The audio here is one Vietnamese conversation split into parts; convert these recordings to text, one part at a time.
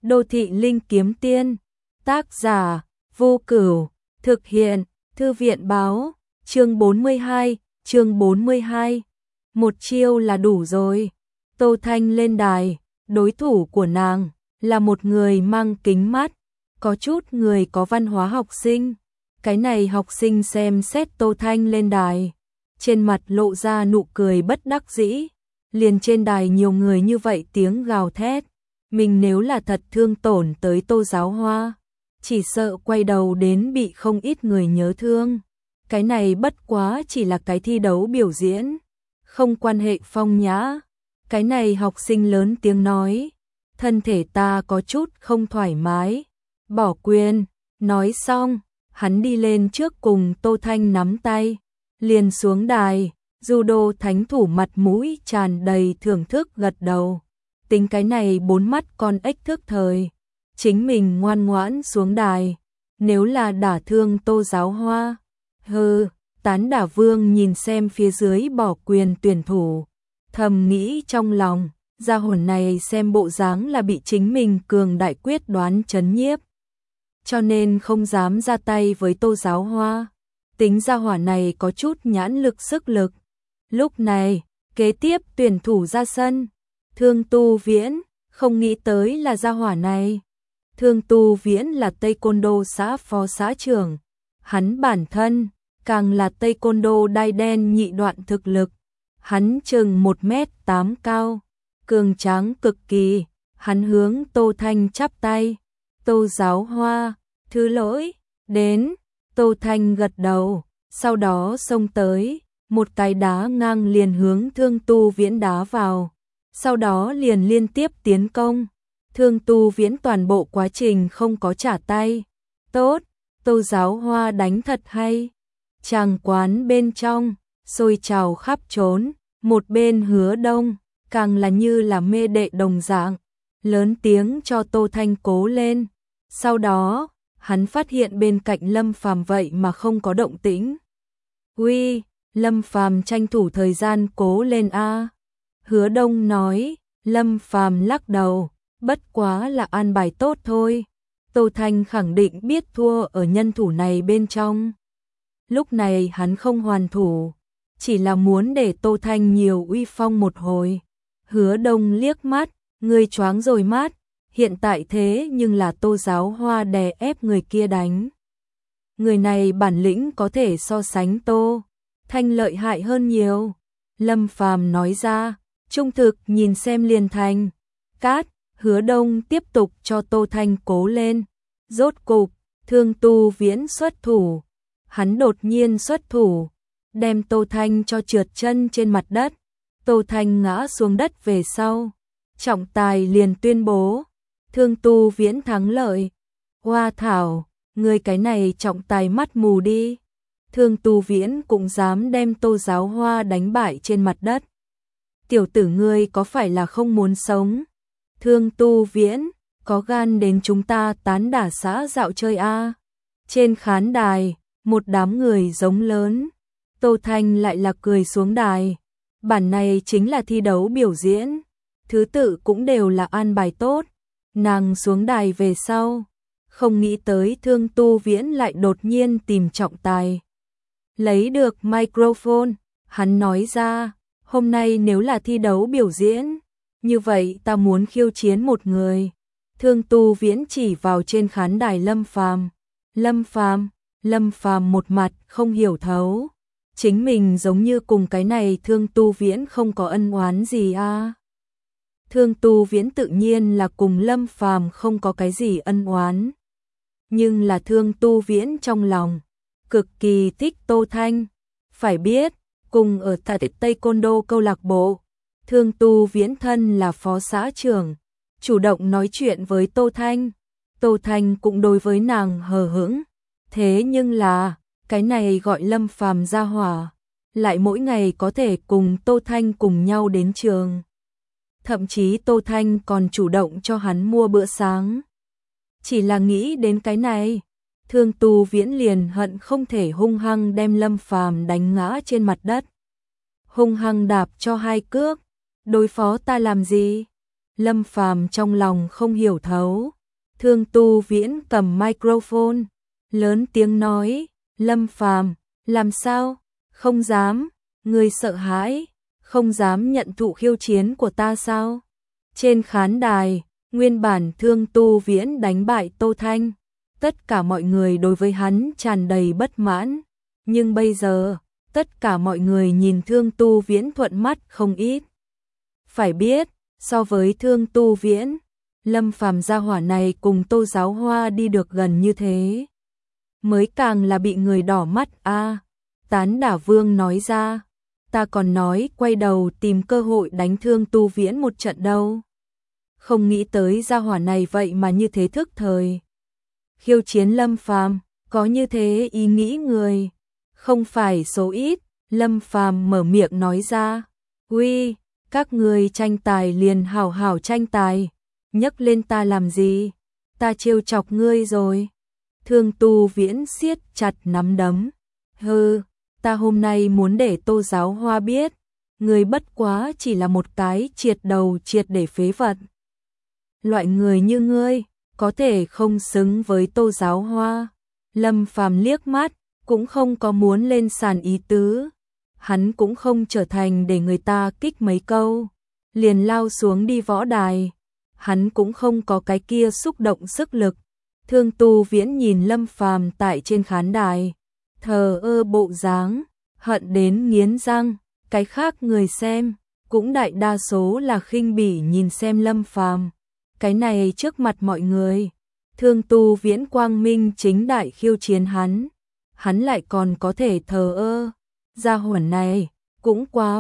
Đô thị linh kiếm tiên. Tác giả: Vô Cửu. Thực hiện: Thư viện báo. Chương 42. Một chiêu là đủ rồi. Tô Thanh lên đài, đối thủ của nàng là một người mang kính mắt, có chút người có văn hóa học sinh. Cái này học sinh xem xét Tô Thanh lên đài, trên mặt lộ ra nụ cười bất đắc dĩ. Liền trên đài nhiều người như vậy tiếng gào thét, mình nếu là thật thương tổn tới Tô Giáo Hoa, chỉ sợ quay đầu đến bị không ít người nhớ thương. Cái này bất quá chỉ là cái thi đấu biểu diễn, không quan hệ phong nhã. Cái này học sinh lớn tiếng nói, thân thể ta có chút không thoải mái, bỏ quyền. Nói xong, hắn đi lên trước cùng Tô Thanh nắm tay, liền xuống đài. Judo thánh thủ mặt mũi tràn đầy thưởng thức gật đầu. Tính cái này bốn mắt con ếch thức thời, chính mình ngoan ngoãn xuống đài, nếu là đả thương Tô Giáo Hoa, hừ. Tán Đả Vương nhìn xem phía dưới bỏ quyền tuyển thủ, thầm nghĩ trong lòng, gia hồn này xem bộ dáng là bị chính mình cường đại quyết đoán chấn nhiếp, cho nên không dám ra tay với Tô Giáo Hoa. Tính gia hỏa này có chút nhãn lực sức lực. Lúc này, kế tiếp tuyển thủ ra sân, Thương Tu Viễn, không nghĩ tới là gia hỏa này. Thương Tu Viễn là Taekwondo xã phó xã trưởng, hắn bản thân càng là Taekwondo đai đen nhị đoạn thực lực. Hắn chừng 1m8 cao, cường tráng cực kỳ. Hắn hướng Tô Thanh chắp tay, Tô Giáo Hoa, thứ lỗi, đến. Tô Thanh gật đầu, sau đó xông tới, một cái đá ngang liền hướng Thương Tu Viễn đá vào, sau đó liền liên tiếp tiến công. Thương Tu Viễn toàn bộ quá trình không có trả tay. Tốt, Tô Giáo Hoa đánh thật hay. Tràng quán bên trong sôi trào khắp trốn, một bên Hứa Đông càng là như là mê đệ đồng dạng, lớn tiếng cho Tô Thanh cố lên. Sau đó, hắn phát hiện bên cạnh Lâm Phàm vậy mà không có động tĩnh. Uy, Lâm Phàm tranh thủ thời gian cố lên a. Hứa Đông nói. Lâm Phàm lắc đầu, bất quá là an bài tốt thôi. Tô Thanh khẳng định biết thua ở nhân thủ này bên trong. Lúc này hắn không hoàn thủ, chỉ là muốn để Tô Thanh nhiều uy phong một hồi. Hứa Đông liếc mắt, ngươi choáng rồi mát, hiện tại thế nhưng là Tô Giáo Hoa đè ép người kia đánh. Người này bản lĩnh có thể so sánh Tô Thanh lợi hại hơn nhiều. Lâm Phàm nói ra, trung thực nhìn xem liền thành. Cát, Hứa Đông tiếp tục cho Tô Thanh cố lên. Rốt cục, Thương Tu Viễn xuất thủ. Hắn đột nhiên xuất thủ, đem Tô Thanh cho trượt chân trên mặt đất. Tô Thanh ngã xuống đất về sau, trọng tài liền tuyên bố Thương Tu Viễn thắng lợi. Hoa thảo, người cái này trọng tài mắt mù đi. Thương Tu Viễn cũng dám đem Tô Giáo Hoa đánh bại trên mặt đất. Tiểu tử ngươi có phải là không muốn sống? Thương Tu Viễn, có gan đến chúng ta Tán Đả xã dạo chơi a. Trên khán đài, một đám người giống lớn. Tô Thanh lại là cười xuống đài. Bản này chính là thi đấu biểu diễn, thứ tự cũng đều là an bài tốt. Nàng xuống đài về sau, không nghĩ tới Thương Tu Viễn lại đột nhiên tìm trọng tài. Lấy được microphone, hắn nói ra, hôm nay nếu là thi đấu biểu diễn, như vậy ta muốn khiêu chiến một người. Thương Tu Viễn chỉ vào trên khán đài Lâm Phàm. Lâm Phàm một mặt không hiểu thấu, chính mình giống như cùng cái này Thương Tu Viễn không có ân oán gì a. Thương Tu Viễn tự nhiên là cùng Lâm Phàm không có cái gì ân oán, nhưng là Thương Tu Viễn trong lòng cực kỳ thích Tô Thanh. Phải biết, cùng ở tại Taekwondo câu lạc bộ, Thương Tu Viễn thân là phó xã trưởng, chủ động nói chuyện với Tô Thanh. Tô Thanh cũng đối với nàng hờ hững. Thế nhưng là, cái này gọi Lâm Phàm gia hỏa, lại mỗi ngày có thể cùng Tô Thanh cùng nhau đến trường. Thậm chí Tô Thanh còn chủ động cho hắn mua bữa sáng. Chỉ là nghĩ đến cái này, Thương Tu Viễn liền hận không thể hung hăng đem Lâm Phàm đánh ngã trên mặt đất. Hung hăng đạp cho 2 cước, đối phó ta làm gì? Lâm Phàm trong lòng không hiểu thấu. Thương Tu Viễn cầm microphone, lớn tiếng nói, Lâm Phàm, làm sao? Không dám, ngươi sợ hãi, không dám nhận thụ khiêu chiến của ta sao? Trên khán đài, nguyên bản Thương Tu Viễn đánh bại Tô Thanh, tất cả mọi người đối với hắn tràn đầy bất mãn, nhưng bây giờ, tất cả mọi người nhìn Thương Tu Viễn thuận mắt không ít. Phải biết, so với Thương Tu Viễn, Lâm Phàm gia hỏa này cùng Tô Giáo Hoa đi được gần như thế, mới càng là bị người đỏ mắt a. Tán Đả Vương nói ra, ta còn nói quay đầu tìm cơ hội đánh Thương Tu Viễn một trận đâu. Không nghĩ tới gia hỏa này vậy mà như thế thức thời. Khiêu chiến Lâm Phàm, có như thế ý nghĩ người, không phải số ít. Lâm Phàm mở miệng nói ra, uy, các người tranh tài liền hảo hảo tranh tài, nhấc lên ta làm gì, ta trêu chọc ngươi rồi. Thương Tu Viễn siết chặt nắm đấm, hừ, ta hôm nay muốn để Tô Giáo Hoa biết, ngươi bất quá chỉ là một cái triệt đầu triệt để phế vật. Loại người như ngươi, có thể không xứng với Tô Giáo Hoa. Lâm Phàm liếc mắt, cũng không có muốn lên sàn ý tứ. Hắn cũng không trở thành để người ta kích mấy câu, liền lao xuống đi võ đài. Hắn cũng không có cái kia xúc động sức lực. Thương Tu Viễn nhìn Lâm Phàm tại trên khán đài, thờ ơ bộ dáng, hận đến nghiến răng. Cái khác người xem, cũng đại đa số là khinh bỉ nhìn xem Lâm Phàm. Cái này trước mặt mọi người, Thương Tu Viễn quang minh chính đại khiêu chiến hắn lại còn có thể thờ ơ. Gia hỏa này cũng quá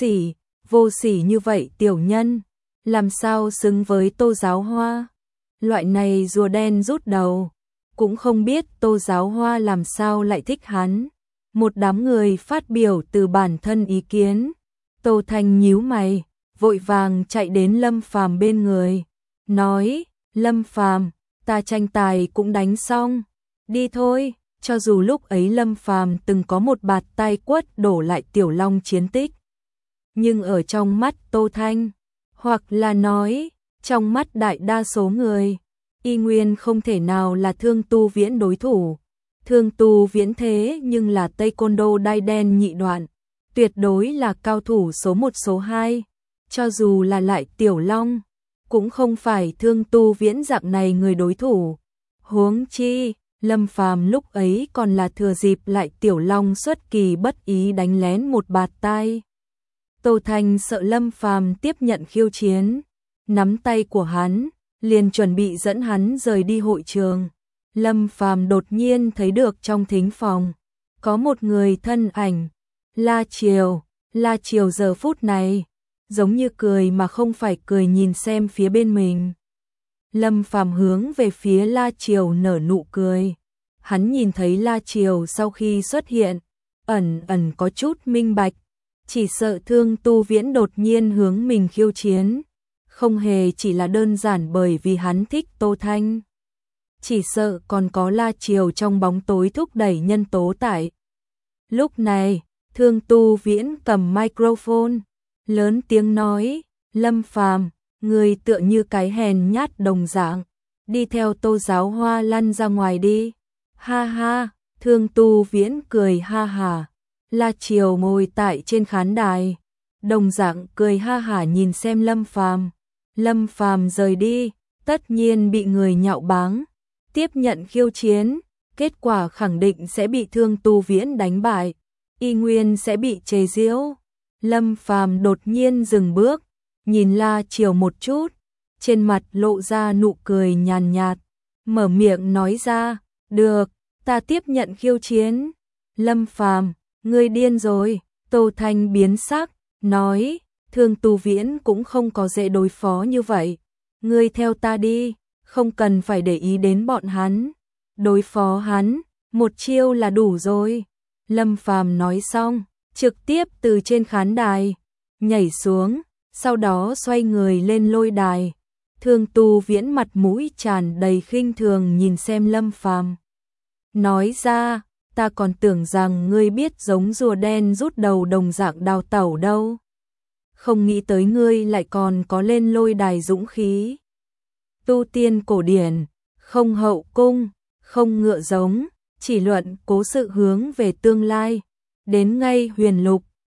vô sỉ như vậy tiểu nhân, làm sao xứng với Tô Giáo Hoa. Loại này rùa đen rút đầu, cũng không biết Tô Giáo Hoa làm sao lại thích hắn. Một đám người phát biểu từ bản thân ý kiến. Tô Thanh nhíu mày, vội vàng chạy đến Lâm Phàm bên người, nói, Lâm Phàm, ta tranh tài cũng đánh xong, đi thôi. Cho dù lúc ấy Lâm Phàm từng có một bạt tai quất đổ lại Tiểu Long chiến tích, nhưng ở trong mắt Tô Thanh, hoặc là nói, trong mắt đại đa số người, y nguyên không thể nào là Thương Tu Viễn đối thủ. Thương Tu Viễn thế nhưng là Taekwondo đai đen nhị đoạn, tuyệt đối là cao thủ số 1 số 2, cho dù là lại Tiểu Long, cũng không phải Thương Tu Viễn dạng này người đối thủ. Huống chi, Lâm Phàm lúc ấy còn là thừa dịp lại Tiểu Long xuất kỳ bất ý đánh lén một bạt tai. Tô Thanh sợ Lâm Phàm tiếp nhận khiêu chiến, nắm tay của hắn, liền chuẩn bị dẫn hắn rời đi hội trường. Lâm Phàm đột nhiên thấy được trong thính phòng có một người thân ảnh, La Triều giờ phút này giống như cười mà không phải cười nhìn xem phía bên mình. Lâm Phàm hướng về phía La Triều nở nụ cười. Hắn nhìn thấy La Triều sau khi xuất hiện, ẩn có chút minh bạch, chỉ sợ Thương Tu Viễn đột nhiên hướng mình khiêu chiến, không hề chỉ là đơn giản bởi vì hắn thích Tô Thanh. Chỉ sợ còn có La Triều trong bóng tối thúc đẩy nhân tố tại. Lúc này, Thương Tu Viễn cầm microphone, lớn tiếng nói, Lâm Phàm, người tựa như cái hèn nhát đồng dạng, đi theo Tô Giáo Hoa lăn ra ngoài đi. Ha ha, Thương Tu Viễn cười ha hả. La Triều ngồi tại trên khán đài, đồng dạng cười ha hả nhìn xem Lâm Phàm. Lâm Phàm rời đi, tất nhiên bị người nhạo báng, tiếp nhận khiêu chiến, kết quả khẳng định sẽ bị Thương Tu Viễn đánh bại, y nguyên sẽ bị chế giễu. Lâm Phàm đột nhiên dừng bước, nhìn La Triều một chút, trên mặt lộ ra nụ cười nhàn nhạt, mở miệng nói ra, được, ta tiếp nhận khiêu chiến. Lâm Phàm, ngươi điên rồi. Tô Thanh biến sắc, nói, Thương Tu Viễn cũng không có dễ đối phó như vậy, ngươi theo ta đi, không cần phải để ý đến bọn hắn, đối phó hắn, một chiêu là đủ rồi. Lâm Phàm nói xong, trực tiếp từ trên khán đài nhảy xuống, sau đó xoay người lên lôi đài. Thương Tu Viễn mặt mũi tràn đầy khinh thường nhìn xem Lâm Phàm, nói ra, ta còn tưởng rằng ngươi biết giống rùa đen rút đầu đồng dạng đào tẩu đâu. không nghĩ tới ngươi lại còn có lên lôi đài dũng khí. Tu tiên cổ điển, không hậu cung, không ngựa giống, chỉ luận cố sự hướng về tương lai, đến ngay huyền lục,